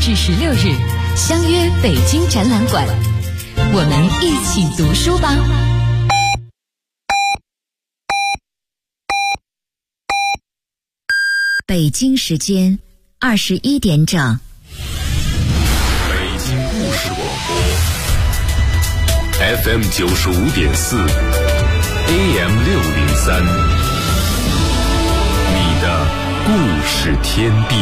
至16日，相约北京展览馆，我们一起读书吧。 北京时间21点整。 北京故事广播 FM 95.4 AM 603，你的故事天地。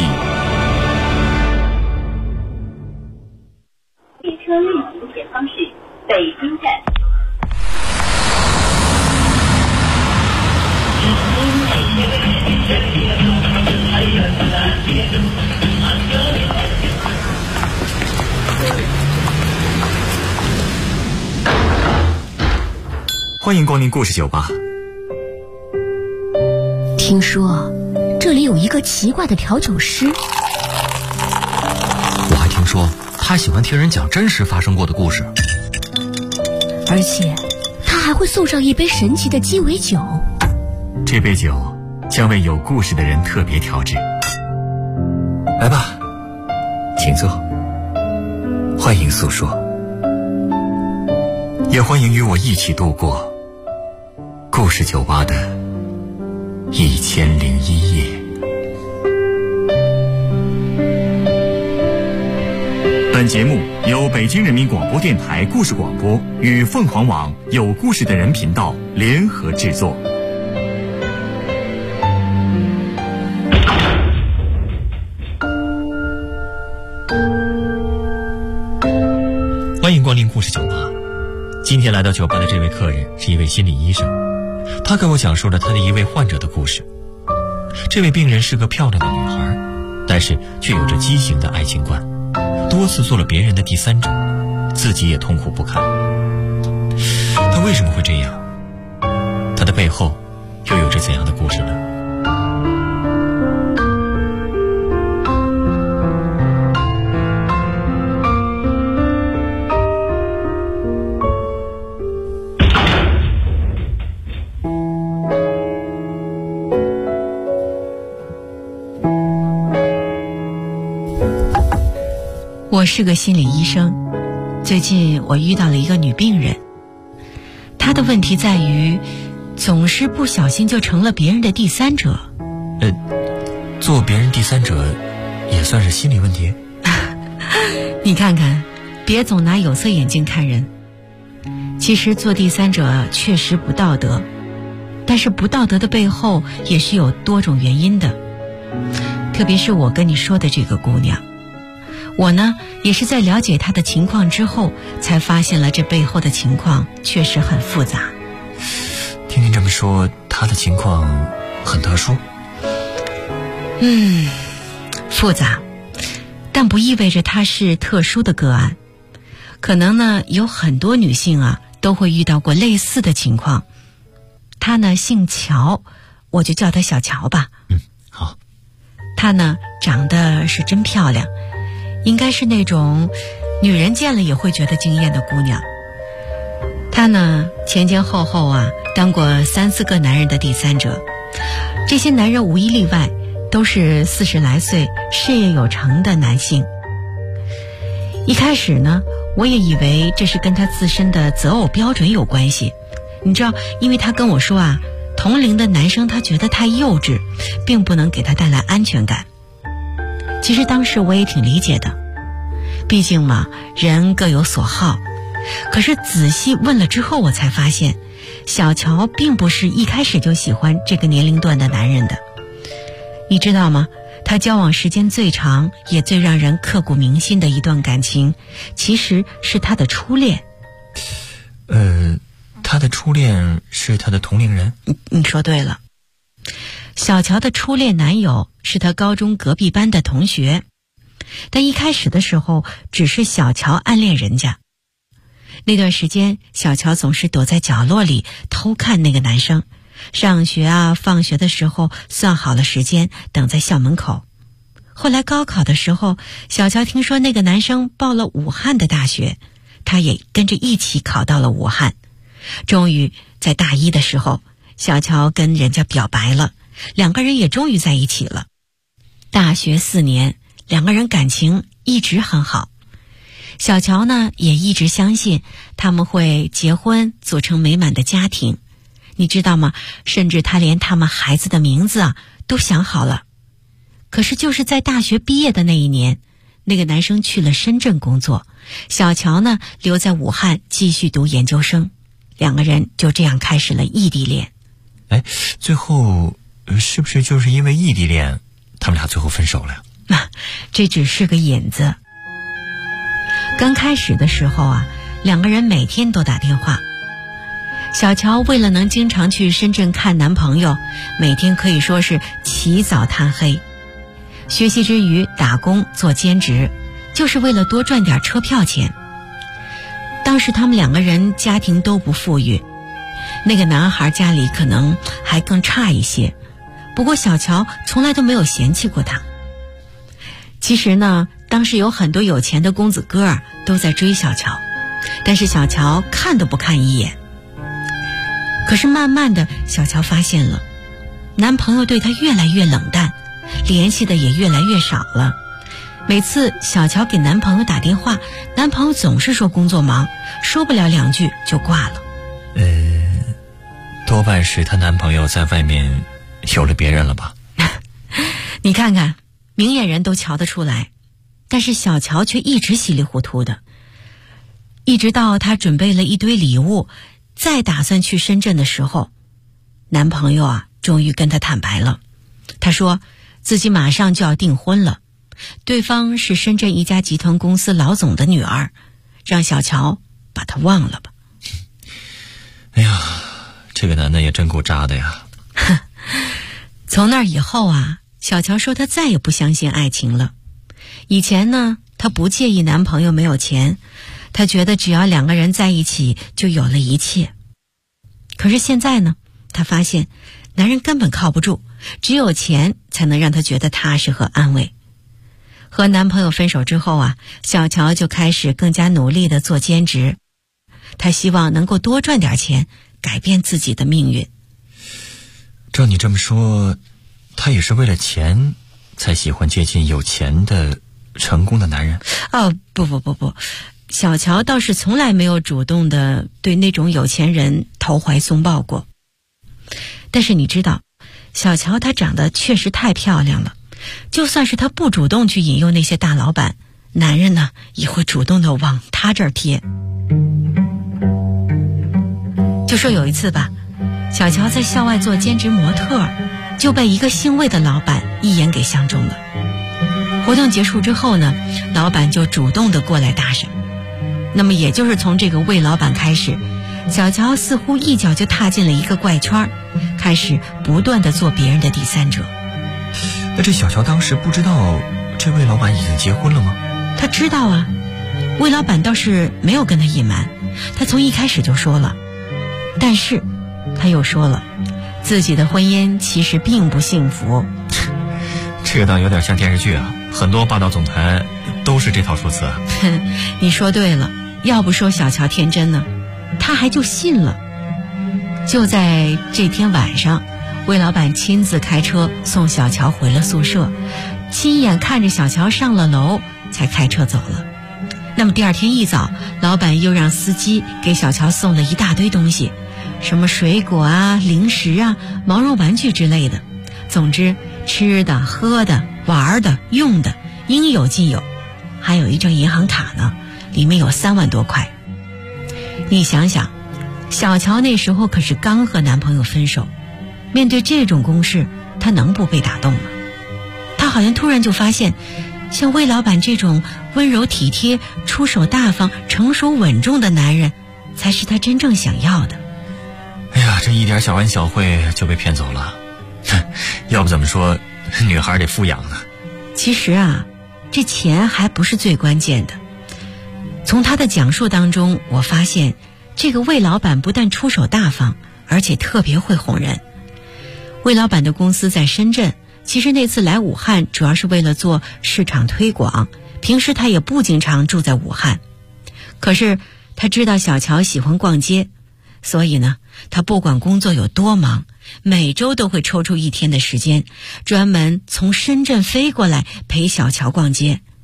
列车运行前方是北京站。 欢迎光临故事酒吧。 听说这里有一个奇怪的调酒师， 我还听说他喜欢听人讲真实发生过的故事， 而且他还会送上一杯神奇的鸡尾酒。 这杯酒将为有故事的人特别调制。来吧，请坐，欢迎诉说，也欢迎与我一起度过故事酒吧的1001夜。本节目由北京人民广播电台故事广播与凤凰网有故事的人频道联合制作。欢迎光临故事酒吧。今天来到酒吧的这位客人是一位心理医生，他给我讲述了他的一位患者的故事。这位病人是个漂亮的女孩，但是却有着畸形的爱情观，多次做了别人的第三者，自己也痛苦不堪。他为什么会这样？他的背后又有着怎样的故事呢？ 我是个心理医生，最近我遇到了一个女病人，她的问题在于总是不小心就成了别人的第三者。 做别人第三者也算是心理问题？ 你看看，别总拿有色眼镜看人。其实做第三者确实不道德，但是不道德的背后也是有多种原因的。特别是我跟你说的这个姑娘，我呢也是在了解她的情况之后，才发现了这背后的情况确实很复杂。 听您这么说，她的情况很特殊。 复杂，但不意味着她是特殊的个案。可能呢有很多女性啊都会遇到过类似的情况。她呢姓乔，我就叫她小乔吧。 好。 她呢长得是真漂亮，应该是那种女人见了也会觉得惊艳的姑娘。她呢前前后后啊当过3、4个男人的第三者，这些男人无一例外都是40来岁事业有成的男性。一开始呢我也以为这是跟她自身的择偶标准有关系。你知道，因为她跟我说啊，同龄的男生她觉得太幼稚，并不能给她带来安全感。其实当时我也挺理解的，毕竟嘛，人各有所好。可是仔细问了之后，我才发现小乔并不是一开始就喜欢这个年龄段的男人的。你知道吗？他交往时间最长也最让人刻骨铭心的一段感情，其实是他的初恋。 他的初恋是他的同龄人？ 你说对了。小乔的初恋男友是他高中隔壁班的同学，但一开始的时候只是小乔暗恋人家。那段时间小乔总是躲在角落里偷看那个男生，上学啊放学的时候算好了时间等在校门口。后来高考的时候，小乔听说那个男生报了武汉的大学，他也跟着一起考到了武汉。终于在大一的时候，小乔跟人家表白了，2个人也终于在一起了。大学4年，2个人感情一直很好。小乔呢也一直相信他们会结婚，组成美满的家庭。你知道吗？甚至他连他们孩子的名字啊都想好了。可是就是在大学毕业的那一年，那个男生去了深圳工作，小乔呢留在武汉继续读研究生，两个人就这样开始了异地恋。 最后是不是就是因为异地恋，他们俩最后分手了呀？ 这只是个引子。刚开始的时候啊，两个人每天都打电话。小乔为了能经常去深圳看男朋友，每天可以说是起早贪黑，学习之余打工做兼职，就是为了多赚点车票钱。当时他们两个人家庭都不富裕，那个男孩家里可能还更差一些，不过小乔从来都没有嫌弃过他。其实呢，当时有很多有钱的公子哥儿都在追小乔，但是小乔看都不看一眼。可是慢慢的，小乔发现了，男朋友对她越来越冷淡，联系的也越来越少了。每次小乔给男朋友打电话，男朋友总是说工作忙，说不了两句就挂了。 多半是她男朋友在外面有了别人了吧？ 你看看，明眼人都瞧得出来，但是小乔却一直稀里糊涂的。一直到她准备了一堆礼物，再打算去深圳的时候，男朋友啊终于跟她坦白了。他说自己马上就要订婚了，对方是深圳一家集团公司老总的女儿，让小乔把他忘了吧。 哎呀，这个男的也真够渣的呀。 从那以后啊，小乔说她再也不相信爱情了。以前呢，她不介意男朋友没有钱，她觉得只要两个人在一起就有了一切。可是现在呢，她发现男人根本靠不住，只有钱才能让她觉得踏实和安慰。和男朋友分手之后啊，小乔就开始更加努力地做兼职，她希望能够多赚点钱，改变自己的命运。 照你这么说，她也是为了钱才喜欢接近有钱的成功的男人？ 不，小乔倒是从来没有主动的对那种有钱人投怀送抱过。但是你知道，小乔她长得确实太漂亮了，就算是她不主动去引诱那些大老板，男人呢也会主动的往她这儿贴。就说有一次吧，小乔在校外做兼职模特，就被一个姓魏的老板一眼给相中了。活动结束之后呢，老板就主动的过来搭讪。那么也就是从这个魏老板开始，小乔似乎一脚就踏进了一个怪圈，开始不断的做别人的第三者。 那这小乔当时不知道这魏老板已经结婚了吗？ 他知道啊，魏老板倒是没有跟他隐瞒，他从一开始就说了。但是他又说了，自己的婚姻其实并不幸福。 这个倒有点像电视剧啊，很多霸道总裁都是这套说辞啊。 你说对了，要不说小乔天真呢，他还就信了。就在这天晚上，魏老板亲自开车送小乔回了宿舍，亲眼看着小乔上了楼才开车走了。那么第二天一早，老板又让司机给小乔送了一大堆东西，什么水果啊、零食啊、毛绒玩具之类的，总之吃的、喝的、玩的、用的应有尽有，还有一张银行卡呢，里面有3万多块。你想想，小乔那时候可是刚和男朋友分手，面对这种攻势，她能不被打动吗？她好像突然就发现，像魏老板这种温柔体贴、出手大方、成熟稳重的男人，才是她真正想要的。 哎呀，这一点小恩小惠就被骗走了，要不怎么说女孩得富养呢？ 其实啊，这钱还不是最关键的。从他的讲述当中，我发现这个魏老板不但出手大方，而且特别会哄人。魏老板的公司在深圳，其实那次来武汉主要是为了做市场推广，平时他也不经常住在武汉。可是他知道小乔喜欢逛街，所以呢，他不管工作有多忙，每周都会抽出1天的时间，专门从深圳飞过来陪小乔逛街。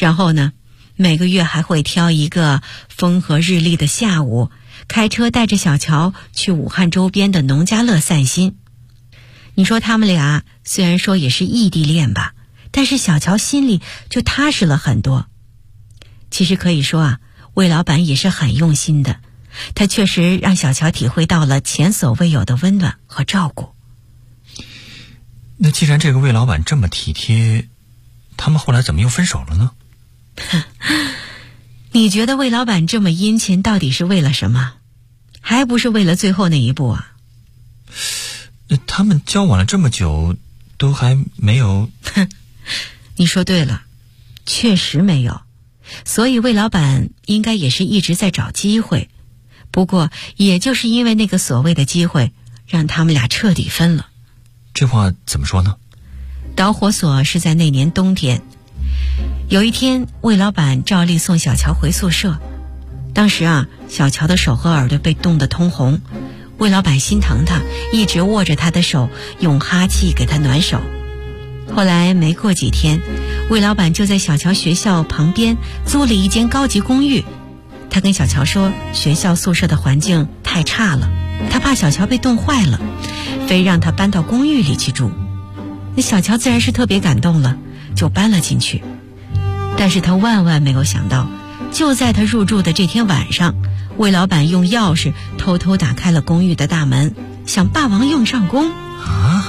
然后呢，每个月还会挑一个风和日丽的下午，开车带着小乔去武汉周边的农家乐散心。你说他们俩虽然说也是异地恋吧，但是小乔心里就踏实了很多。其实可以说啊，魏老板也是很用心的，他确实让小乔体会到了前所未有的温暖和照顾。 那既然这个魏老板这么体贴，他们后来怎么又分手了呢？ 你觉得魏老板这么殷勤到底是为了什么？还不是为了最后那一步啊？ 他们交往了这么久都还没有。 你说对了，确实没有。所以魏老板应该也是一直在找机会，不过也就是因为那个所谓的机会，让他们俩彻底分了。 这话怎么说呢？ 导火索是在那年冬天，有一天魏老板照例送小乔回宿舍，当时啊，小乔的手和耳朵被冻得通红，魏老板心疼他，一直握着他的手，用哈气给他暖手。后来没过几天，魏老板就在小乔学校旁边租了一间高级公寓。他跟小乔说，学校宿舍的环境太差了，他怕小乔被冻坏了，非让他搬到公寓里去住。那小乔自然是特别感动了，就搬了进去。但是他万万没有想到，就在他入住的这天晚上，魏老板用钥匙偷偷打开了公寓的大门，想霸王硬上弓啊！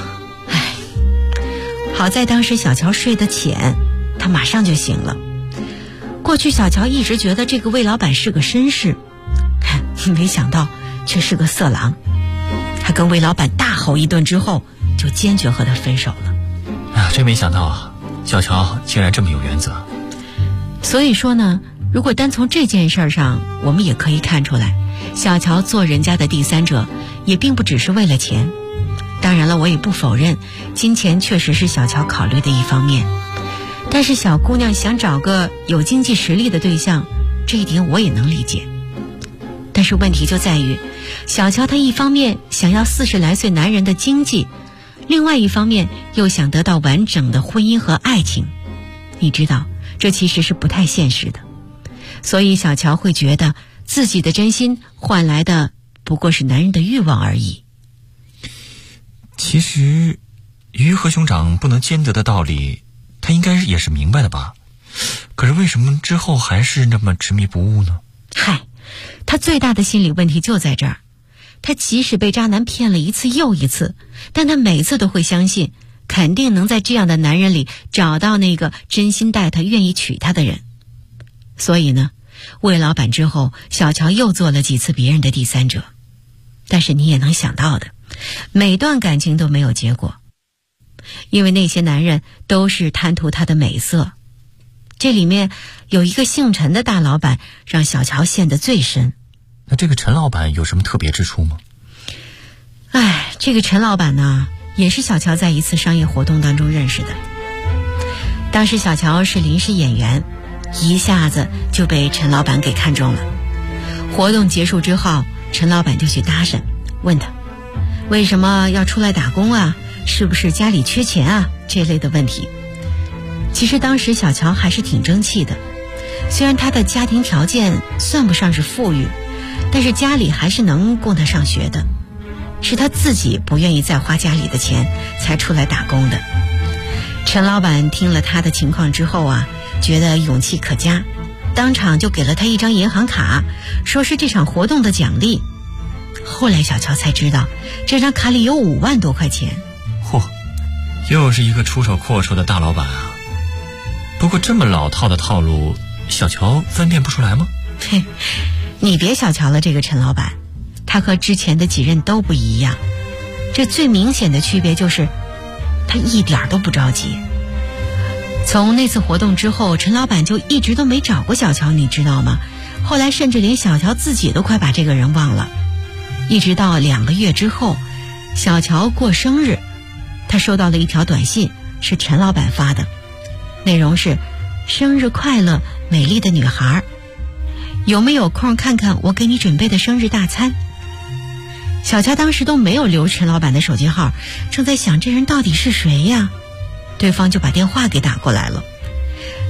好在当时小乔睡得浅，他马上就醒了。过去小乔一直觉得这个魏老板是个绅士，没想到却是个色狼。他跟魏老板大吼一顿之后，就坚决和他分手了。 真没想到啊，小乔竟然这么有原则。 所以说呢，如果单从这件事上，我们也可以看出来，小乔做人家的第三者也并不只是为了钱。当然了，我也不否认金钱确实是小乔考虑的一方面，但是小姑娘想找个有经济实力的对象，这一点我也能理解。但是问题就在于，小乔她一方面想要40来岁男人的经济，另外一方面又想得到完整的婚姻和爱情。你知道，这其实是不太现实的。所以小乔会觉得自己的真心换来的不过是男人的欲望而已。 其实鱼和熊掌不能兼得的道理，他应该也是明白的吧？可是为什么之后还是那么执迷不悟呢？ 他最大的心理问题就在这儿。他即使被渣男骗了一次又一次，但他每次都会相信，肯定能在这样的男人里找到那个真心待他、愿意娶她的人。所以呢，魏老板之后，小乔又做了几次别人的第三者。但是你也能想到的，每段感情都没有结果，因为那些男人都是贪图她的美色。这里面有一个姓陈的大老板，让小乔陷得最深。 那这个陈老板有什么特别之处吗？ 这个陈老板呢，也是小乔在一次商业活动当中认识的。当时小乔是临时演员，一下子就被陈老板给看中了。活动结束之后，陈老板就去搭讪，问他为什么要出来打工啊，是不是家里缺钱啊，这类的问题。其实当时小乔还是挺争气的，虽然他的家庭条件算不上是富裕，但是家里还是能供他上学的，是他自己不愿意再花家里的钱才出来打工的。陈老板听了他的情况之后啊，觉得勇气可嘉，当场就给了他一张银行卡，说是这场活动的奖励。后来小乔才知道，这张卡里有5万多块钱。 又是一个出手阔绰的大老板啊！不过这么老套的套路，小乔分辨不出来吗？ 你别小瞧了这个陈老板，他和之前的几任都不一样。这最明显的区别就是他一点都不着急。从那次活动之后，陈老板就一直都没找过小乔，你知道吗？后来甚至连小乔自己都快把这个人忘了。一直到2个月之后，小乔过生日，他收到了一条短信，是陈老板发的，内容是生日快乐，美丽的女孩，有没有空看看我给你准备的生日大餐。小乔当时都没有留陈老板的手机号，正在想这人到底是谁呀，对方就把电话给打过来了。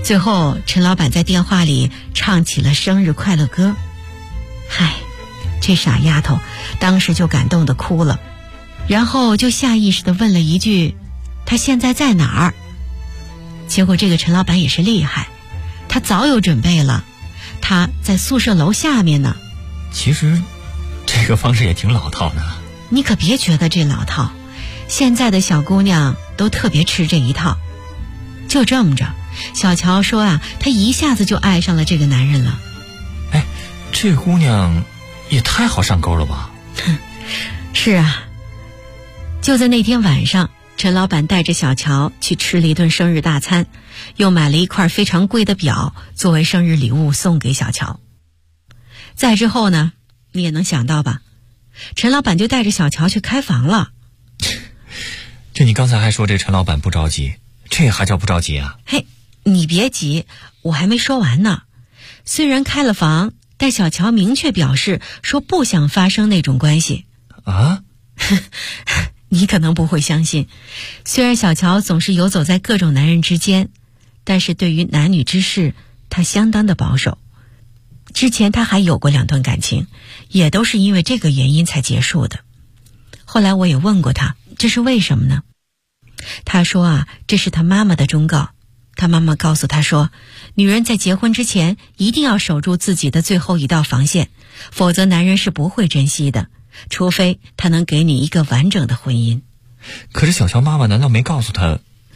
最后陈老板在电话里唱起了生日快乐歌。嗨，这傻丫头当时就感动得哭了，然后就下意识地问了一句，她现在在哪儿？结果这个陈老板也是厉害，他早有准备了，他在宿舍楼下面呢。 其实这个方式也挺老套的。 你可别觉得这老套，现在的小姑娘都特别吃这一套。就这么着，小乔说啊，她一下子就爱上了这个男人了。 哎，这姑娘也太好上钩了吧？ 是啊，就在那天晚上，陈老板带着小乔去吃了一顿生日大餐，又买了一块非常贵的表作为生日礼物送给小乔。再之后呢，你也能想到吧，陈老板就带着小乔去开房了。 这你刚才还说这陈老板不着急，这还叫不着急啊？ 嘿，你别急，我还没说完呢。虽然开了房，但小乔明确表示说不想发生那种关系。 啊？ 你可能不会相信，虽然小乔总是游走在各种男人之间，但是对于男女之事，他相当的保守。之前他还有过2段感情，也都是因为这个原因才结束的。后来我也问过他，这是为什么呢？他说啊，这是他妈妈的忠告。他妈妈告诉他说，女人在结婚之前一定要守住自己的最后一道防线，否则男人是不会珍惜的，除非他能给你一个完整的婚姻。 可是小乔妈妈难道没告诉他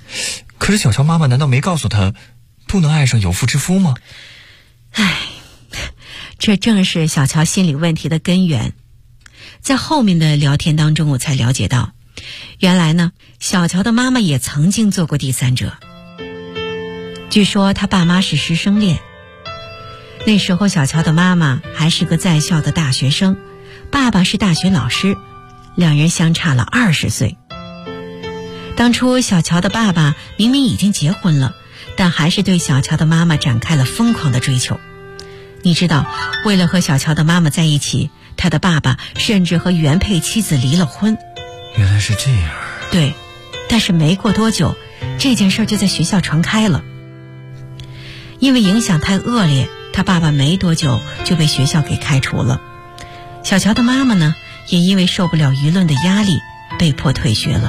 不能爱上有妇之夫吗？ 唉，这正是小乔心理问题的根源。在后面的聊天当中，我才了解到，原来呢，小乔的妈妈也曾经做过第三者。据说他爸妈是师生恋，那时候小乔的妈妈还是个在校的大学生，爸爸是大学老师，2人相差了20岁。当初小乔的爸爸明明已经结婚了，但还是对小乔的妈妈展开了疯狂的追求。你知道，为了和小乔的妈妈在一起，他的爸爸甚至和原配妻子离了婚。 原来是这样。 对，但是没过多久，这件事就在学校传开了。因为影响太恶劣，他爸爸没多久就被学校给开除了。小乔的妈妈呢，也因为受不了舆论的压力，被迫退学了。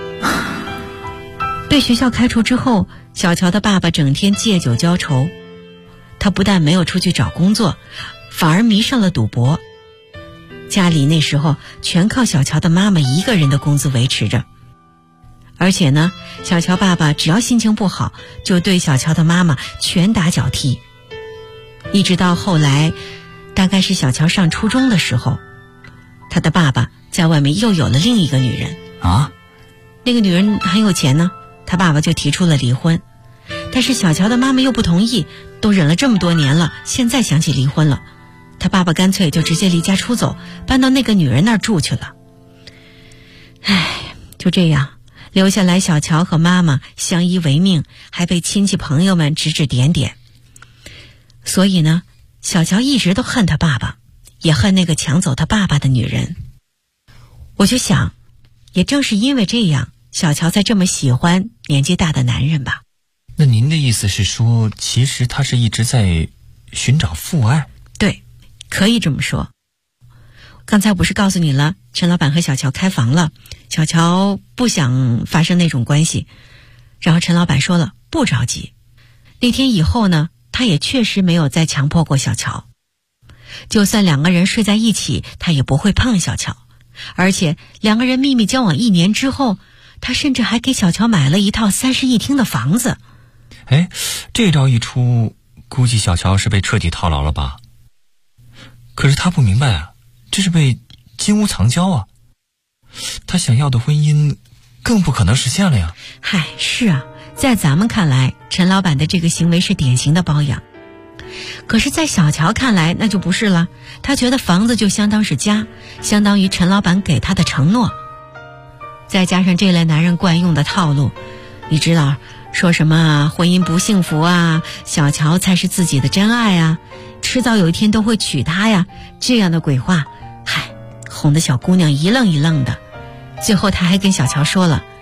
被学校开除之后，小乔的爸爸整天借酒浇愁，他不但没有出去找工作，反而迷上了赌博。家里那时候全靠小乔的妈妈一个人的工资维持着。而且呢，小乔爸爸只要心情不好，就对小乔的妈妈拳打脚踢。一直到后来，大概是小乔上初中的时候，他的爸爸在外面又有了另一个女人。 啊？ 那个女人很有钱呢，他爸爸就提出了离婚。但是小乔的妈妈又不同意，都忍了这么多年了，现在想起离婚了，他爸爸干脆就直接离家出走，搬到那个女人那儿住去了。唉，就这样留下来，小乔和妈妈相依为命，还被亲戚朋友们指指点点。所以呢，小乔一直都恨他爸爸，也恨那个抢走他爸爸的女人。我就想，也正是因为这样，小乔才这么喜欢年纪大的男人吧。 那您的意思是说，其实他是一直在寻找父爱？ 对，可以这么说。刚才不是告诉你了，陈老板和小乔开房了，小乔不想发生那种关系，然后陈老板说了不着急。那天以后呢，他也确实没有再强迫过小乔，就算2个人睡在一起，他也不会碰小乔。而且2个人秘密交往1年之后，他甚至还给小乔买了一套30室的房子。 哎，这招一出，估计小乔是被彻底套牢了吧？可是他不明白啊，这是被金屋藏娇啊，他想要的婚姻更不可能实现了呀。 嗨，是啊，在咱们看来，陈老板的这个行为是典型的包养。可是在小乔看来那就不是了，他觉得房子就相当是家，相当于陈老板给他的承诺。再加上这类男人惯用的套路，你知道说什么婚姻不幸福啊，小乔才是自己的真爱啊，迟早有一天都会娶她呀，这样的鬼话，嗨，哄得小姑娘一愣一愣的。最后他还跟小乔说了，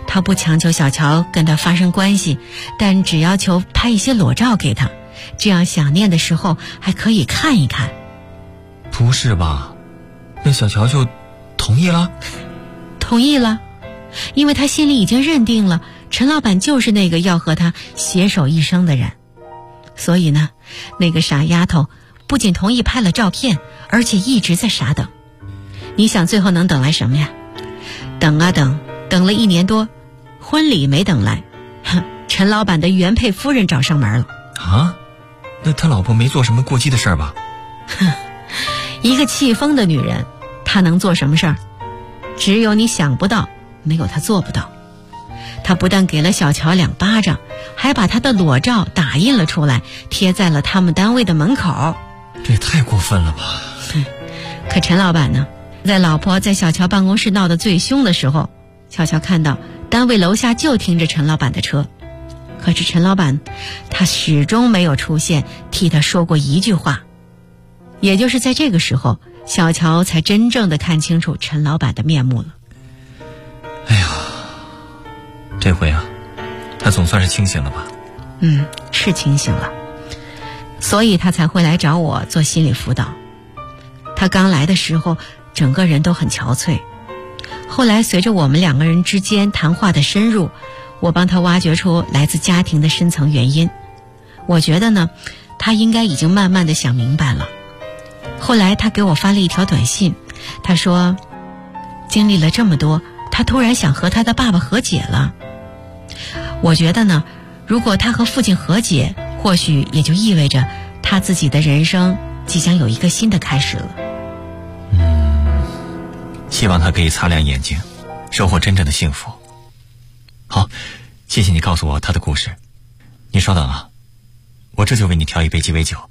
他不强求小乔跟他发生关系，但只要求拍一些裸照给他，这样想念的时候还可以看一看。 不是吧？那小乔就同意了？ 同意了，因为他心里已经认定了陈老板就是那个要和他携手一生的人。所以呢，那个傻丫头不仅同意拍了照片，而且一直在傻等。你想最后能等来什么呀？等啊等，等了1年多，婚礼没等来，陈老板的原配夫人找上门了。 啊？那他老婆没做什么过激的事儿吧？ 一个气疯的女人，她能做什么事儿？只有你想不到，没有她做不到。她不但给了小乔2巴掌，还把她的裸照打印了出来，贴在了他们单位的门口。 这也太过分了吧？ 可陈老板呢，在老婆在小乔办公室闹得最凶的时候，小乔看到单位楼下就停着陈老板的车，可是陈老板他始终没有出现，替他说过一句话。也就是在这个时候，小乔才真正的看清楚陈老板的面目了。 哎呀，这回啊，他总算是清醒了吧？ 是清醒了，所以他才会来找我做心理辅导。他刚来的时候整个人都很憔悴，后来随着我们2个人之间谈话的深入，我帮他挖掘出来自家庭的深层原因。我觉得呢，他应该已经慢慢的想明白了。后来他给我发了一条短信，他说经历了这么多，他突然想和他的爸爸和解了。我觉得呢，如果他和父亲和解，或许也就意味着他自己的人生即将有一个新的开始了。 希望他可以擦亮眼睛，收获真正的幸福。好，谢谢你告诉我他的故事。你稍等啊，我这就为你调一杯鸡尾酒。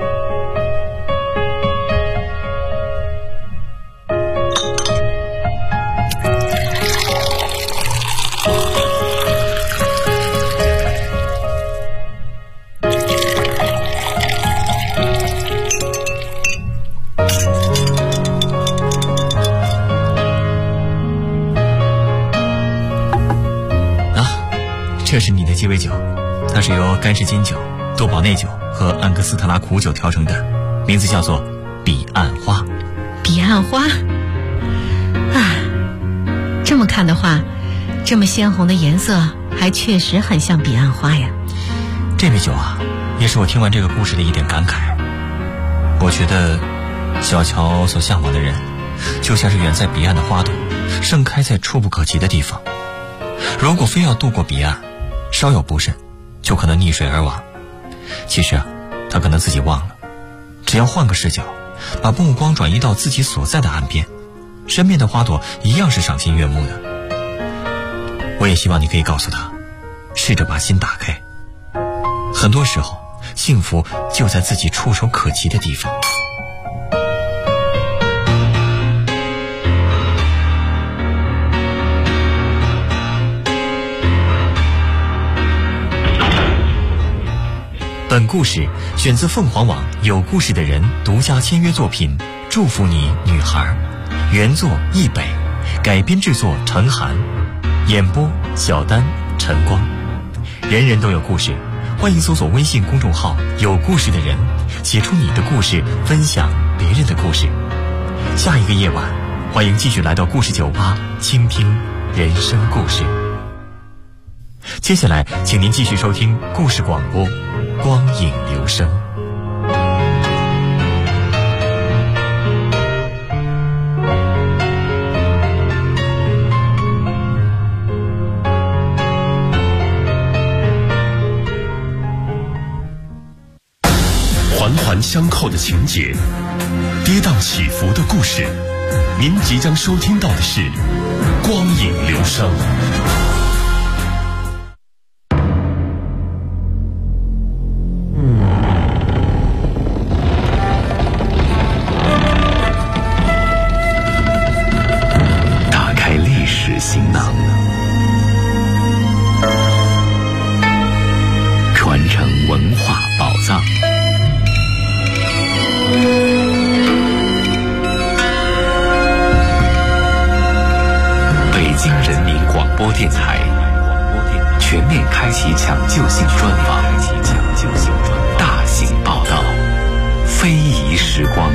这是你的鸡尾酒，它是由干式金酒、多宝内酒和安格斯特拉苦酒调成的，名字叫做彼岸花。 彼岸花啊，这么看的话，这么鲜红的颜色还确实很像彼岸花呀。 这杯酒啊，也是我听完这个故事的一点感慨。我觉得小乔所向往的人，就像是远在彼岸的花朵，盛开在触不可及的地方。如果非要渡过彼岸，稍有不慎就可能溺水而亡。其实啊，他可能自己忘了，只要换个视角，把目光转移到自己所在的岸边，身边的花朵一样是赏心悦目的。我也希望你可以告诉他，试着把心打开，很多时候幸福就在自己触手可及的地方。本故事选自凤凰网有故事的人独家签约作品《祝福你女孩》，原作易北，改编制作陈寒，演播小丹、陈光。人人都有故事，欢迎搜索微信公众号有故事的人，写出你的故事，分享别人的故事。下一个夜晚，欢迎继续来到故事酒吧，倾听人生故事。接下来请您继续收听故事广播光影留声。 环环相扣的情节，跌宕起伏的故事，您即将收听到的是光影留声。行囊，传承文化宝藏。北京人民广播就性专访，大型报道，非遗时光。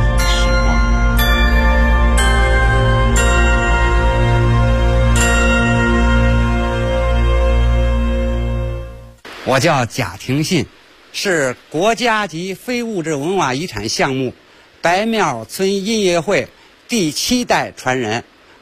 我叫贾廷信，是国家级非物质文化遗产项目白庙村音乐会第7代传人。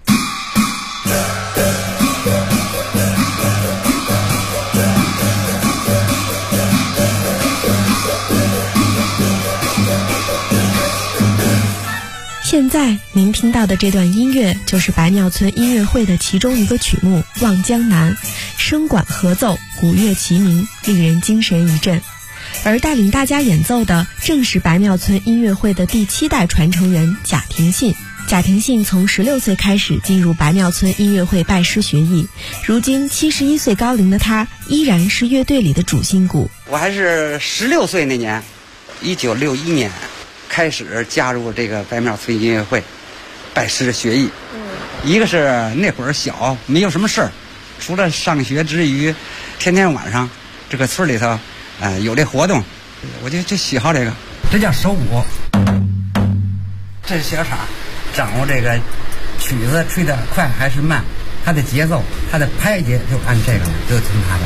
现在您听到的这段音乐就是白庙村音乐会的其中一个曲目《望江南》，声管合奏，鼓乐齐鸣，令人精神一振。而带领大家演奏的正是白庙村音乐会的第7代传承人贾廷信。贾廷信从16岁开始进入白庙村音乐会拜师学艺，如今71岁高龄的他依然是乐队里的主心骨。 我还是16岁那年，1961年开始加入这个白庙村音乐会，拜师学艺。一个是那会儿小，没有什么事儿，除了上学之余，天天晚上这个村里头，有这活动，我就喜好这个。这叫手鼓，这是小叉，掌握这个曲子吹得快还是慢，它的节奏，它的拍节就按这个，就听它的。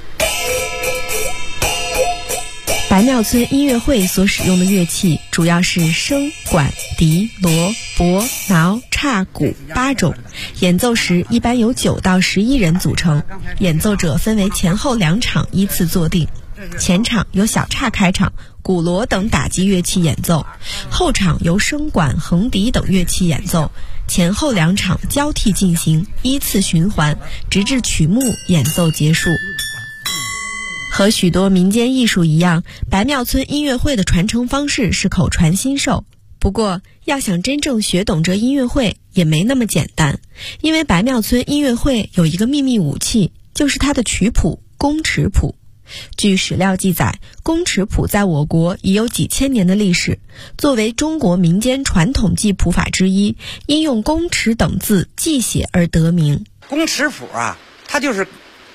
白庙村音乐会所使用的乐器主要是笙、管、笛、锣、钹、挠、叉、鼓8种，演奏时一般由9到11人组成，演奏者分为前后2场依次坐定。前场由小叉开场，鼓锣等打击乐器演奏，后场由笙管、横笛等乐器演奏，前后2场交替进行，依次循环，直至曲目演奏结束。和许多民间艺术一样，白庙村音乐会的传承方式是口传心授。不过，要想真正学懂这音乐会也没那么简单，因为白庙村音乐会有一个秘密武器，就是它的曲谱宫尺谱。据史料记载，宫尺谱在我国已有几千年的历史，作为中国民间传统记谱法之一，因用宫尺等字记写而得名。 宫尺谱啊，它就是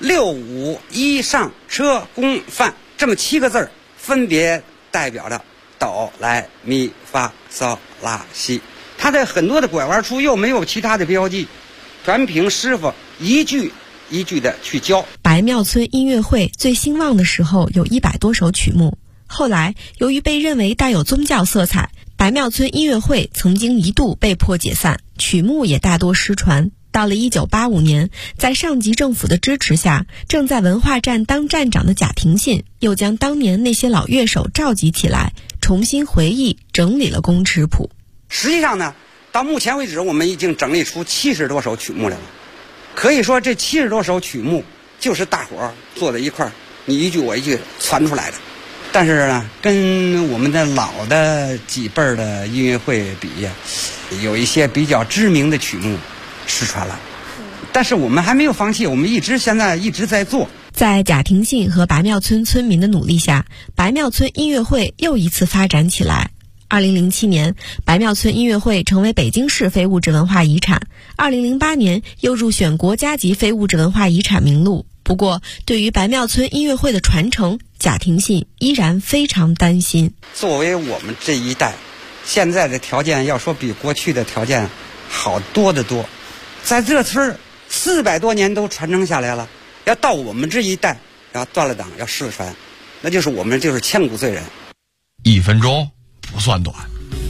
6、5、1上车宫范这么7个字，分别代表着哆来咪发嗦拉西。它的很多的拐弯处又没有其他的标记，全凭师傅一句一句的去教。 白庙村音乐会最兴旺的时候有100多首曲目，后来由于被认为带有宗教色彩，白庙村音乐会曾经一度被迫解散，曲目也大多失传。到了1985年，在上级政府的支持下，正在文化站当站长的贾廷信又将当年那些老乐手召集起来，重新回忆整理了宫尺谱。 实际上呢，到目前为止我们已经整理出70多首曲目来了。可以说这70多首曲目就是大伙儿坐在一块儿，你一句我一句传出来的。但是呢，跟我们的老的几辈儿的音乐会比呀，有一些比较知名的曲目失传了，但是我们还没有放弃，我们现在一直在做。 在贾廷信和白庙村村民的努力下，白庙村音乐会又一次发展起来。2007年，白庙村音乐会成为北京市非物质文化遗产。2008年又入选国家级非物质文化遗产名录。不过，对于白庙村音乐会的传承，贾廷信依然非常担心。 作为我们这一代，现在的条件要说比过去的条件好多得多。在这村400多年都传承下来了，要到我们这一代要断了档要失传，那就是我们就是千古罪人。 1分钟不算短。